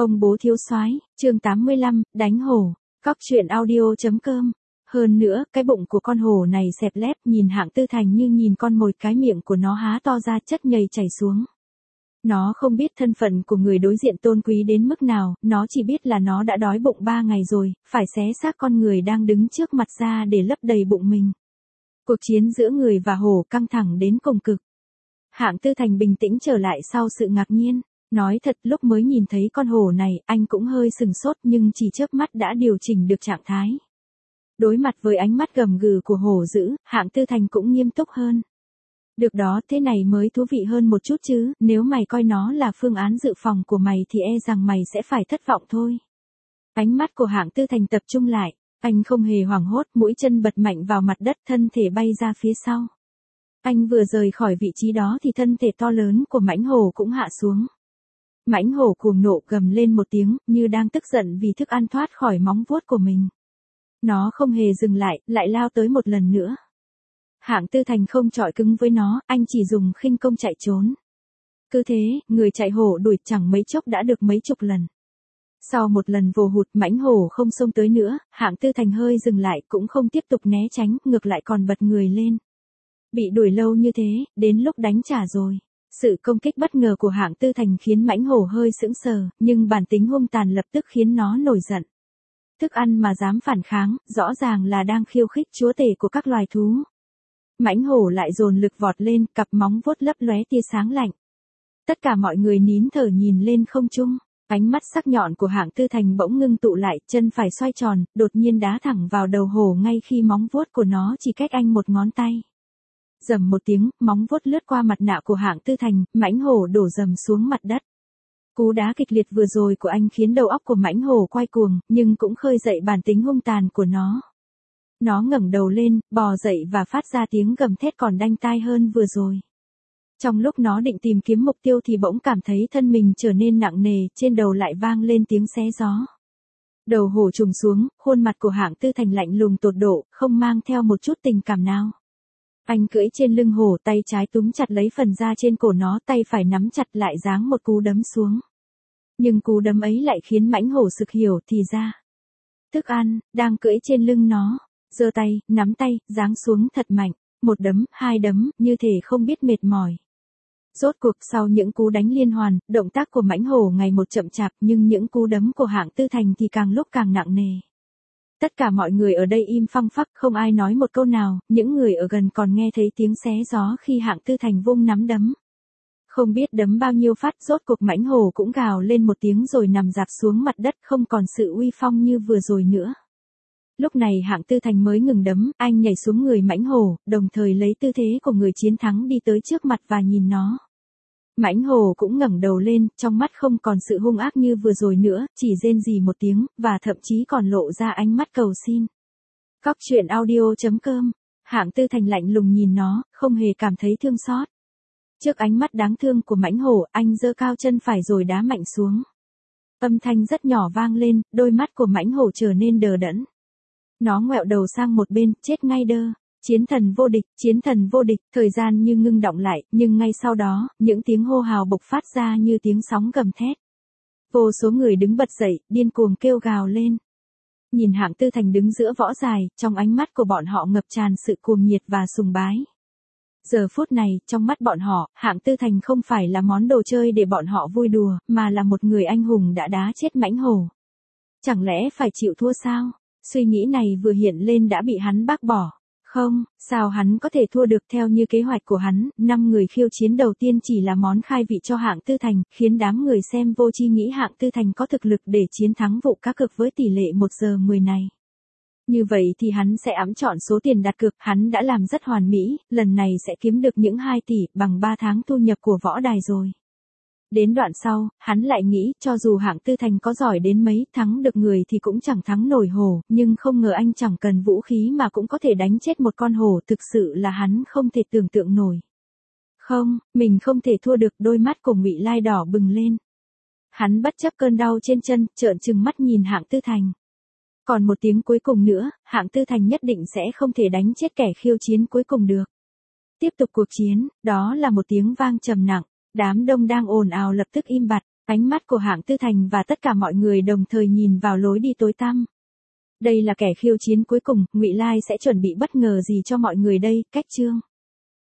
Ông bố thiếu soái, chương 85, đánh hổ, cóc truyện audio.com. Hơn nữa, cái bụng của con hổ này xẹp lép, nhìn Hạng Tư Thành như nhìn con mồi, cái miệng của nó há to ra, chất nhầy chảy xuống. Nó không biết thân phận của người đối diện tôn quý đến mức nào, nó chỉ biết là nó đã đói bụng 3 ngày rồi, phải xé xác con người đang đứng trước mặt ra để lấp đầy bụng mình. Cuộc chiến giữa người và hổ căng thẳng đến cùng cực. Hạng Tư Thành bình tĩnh trở lại sau sự ngạc nhiên. Nói thật, lúc mới nhìn thấy con hổ này, anh cũng hơi sừng sốt nhưng chỉ chớp mắt đã điều chỉnh được trạng thái. Đối mặt với ánh mắt gầm gừ của hổ dữ, Hạng Tư Thành cũng nghiêm túc hơn. Được đó, thế này mới thú vị hơn một chút chứ, nếu mày coi nó là phương án dự phòng của mày thì e rằng mày sẽ phải thất vọng thôi. Ánh mắt của Hạng Tư Thành tập trung lại, anh không hề hoảng hốt, mũi chân bật mạnh vào mặt đất, thân thể bay ra phía sau. Anh vừa rời khỏi vị trí đó thì thân thể to lớn của mãnh hổ cũng hạ xuống. Mãnh hổ cuồng nộ gầm lên một tiếng, như đang tức giận vì thức ăn thoát khỏi móng vuốt của mình. Nó không hề dừng lại, lại lao tới một lần nữa. Hạng Tư Thành không chọi cứng với nó, anh chỉ dùng khinh công chạy trốn. Cứ thế, người chạy hổ đuổi chẳng mấy chốc đã được mấy chục lần. Sau một lần vồ hụt, mãnh hổ không xông tới nữa, Hạng Tư Thành hơi dừng lại, cũng không tiếp tục né tránh, ngược lại còn bật người lên. Bị đuổi lâu như thế, đến lúc đánh trả rồi. Sự công kích bất ngờ của Hạng Tư Thành khiến mãnh hổ hơi sững sờ, nhưng bản tính hung tàn lập tức khiến nó nổi giận. Thức ăn mà dám phản kháng, rõ ràng là đang khiêu khích chúa tể của các loài thú. Mãnh hổ lại dồn lực vọt lên, cặp móng vuốt lấp lóe tia sáng lạnh. Tất cả mọi người nín thở nhìn lên không trung, ánh mắt sắc nhọn của Hạng Tư Thành bỗng ngưng tụ lại, chân phải xoay tròn, đột nhiên đá thẳng vào đầu hổ ngay khi móng vuốt của nó chỉ cách anh một ngón tay. Rầm một tiếng, móng vuốt lướt qua mặt nạ của Hạng Tư Thành, mãnh hổ đổ rầm xuống mặt đất. Cú đá kịch liệt vừa rồi của anh khiến đầu óc của mãnh hổ quay cuồng, nhưng cũng khơi dậy bản tính hung tàn của nó. Nó ngẩng đầu lên, bò dậy và phát ra tiếng gầm thét còn đanh tai hơn vừa rồi. Trong lúc nó định tìm kiếm mục tiêu thì bỗng cảm thấy thân mình trở nên nặng nề, trên đầu lại vang lên tiếng xé gió. Đầu hổ trùng xuống, khuôn mặt của Hạng Tư Thành lạnh lùng tột độ, không mang theo một chút tình cảm nào. Anh cưỡi trên lưng hổ, tay trái túm chặt lấy phần da trên cổ nó, tay phải nắm chặt lại giáng một cú đấm xuống. Nhưng cú đấm ấy lại khiến mãnh hổ sực hiểu thì ra. Thức ăn, đang cưỡi trên lưng nó, giơ tay, nắm tay, giáng xuống thật mạnh, một đấm, hai đấm, như thể không biết mệt mỏi. Rốt cuộc sau những cú đánh liên hoàn, động tác của mãnh hổ ngày một chậm chạp nhưng những cú đấm của Hạng Tư Thành thì càng lúc càng nặng nề. Tất cả mọi người ở đây im phăng phắc, không ai nói một câu nào, những người ở gần còn nghe thấy tiếng xé gió khi Hạng Tư Thành vung nắm đấm. Không biết đấm bao nhiêu phát, rốt cuộc mãnh hổ cũng gào lên một tiếng rồi nằm rạp xuống mặt đất, không còn sự uy phong như vừa rồi nữa. Lúc này Hạng Tư Thành mới ngừng đấm, anh nhảy xuống người mãnh hổ, đồng thời lấy tư thế của người chiến thắng đi tới trước mặt và nhìn nó. Mãnh hổ cũng ngẩng đầu lên, trong mắt không còn sự hung ác như vừa rồi nữa, chỉ rên rỉ một tiếng, và thậm chí còn lộ ra ánh mắt cầu xin. Cóc truyện audio.com. Hạng Tư Thành lạnh lùng nhìn nó, không hề cảm thấy thương xót. Trước ánh mắt đáng thương của mãnh hổ, anh giơ cao chân phải rồi đá mạnh xuống. Âm thanh rất nhỏ vang lên, đôi mắt của mãnh hổ trở nên đờ đẫn. Nó ngoẹo đầu sang một bên, chết ngay đơ. Chiến thần vô địch, thời gian như ngưng đọng lại, nhưng ngay sau đó, những tiếng hô hào bộc phát ra như tiếng sóng gầm thét. Vô số người đứng bật dậy, điên cuồng kêu gào lên. Nhìn Hạng Tư Thành đứng giữa võ đài, trong ánh mắt của bọn họ ngập tràn sự cuồng nhiệt và sùng bái. Giờ phút này, trong mắt bọn họ, Hạng Tư Thành không phải là món đồ chơi để bọn họ vui đùa, mà là một người anh hùng đã đá chết mãnh hổ. Chẳng lẽ phải chịu thua sao? Suy nghĩ này vừa hiện lên đã bị hắn bác bỏ. Không, sao hắn có thể thua được? Theo như kế hoạch của hắn, 5 người khiêu chiến đầu tiên chỉ là món khai vị cho Hạng Tư Thành, khiến đám người xem vô tri nghĩ Hạng Tư Thành có thực lực để chiến thắng vụ cá cược với tỷ lệ 1/10 này. Như vậy thì hắn sẽ ẵm trọn số tiền đặt cược, hắn đã làm rất hoàn mỹ, lần này sẽ kiếm được những 2 tỷ, bằng 3 tháng thu nhập của võ đài rồi. Đến đoạn sau, hắn lại nghĩ, cho dù Hạng Tư Thành có giỏi đến mấy, thắng được người thì cũng chẳng thắng nổi hổ, nhưng không ngờ anh chẳng cần vũ khí mà cũng có thể đánh chết một con hổ, thực sự là hắn không thể tưởng tượng nổi. Không, mình không thể thua được, đôi mắt của Ngụy Lai đỏ bừng lên. Hắn bất chấp cơn đau trên chân, trợn trừng mắt nhìn Hạng Tư Thành. Còn một tiếng cuối cùng nữa, Hạng Tư Thành nhất định sẽ không thể đánh chết kẻ khiêu chiến cuối cùng được. Tiếp tục cuộc chiến, đó là một tiếng vang trầm nặng. Đám đông đang ồn ào lập tức im bặt. Ánh mắt của Hạng Tư Thành và tất cả mọi người đồng thời nhìn vào lối đi tối tăm. Đây là kẻ khiêu chiến cuối cùng, Ngụy Lai sẽ chuẩn bị bất ngờ gì cho mọi người đây, Cách Chương.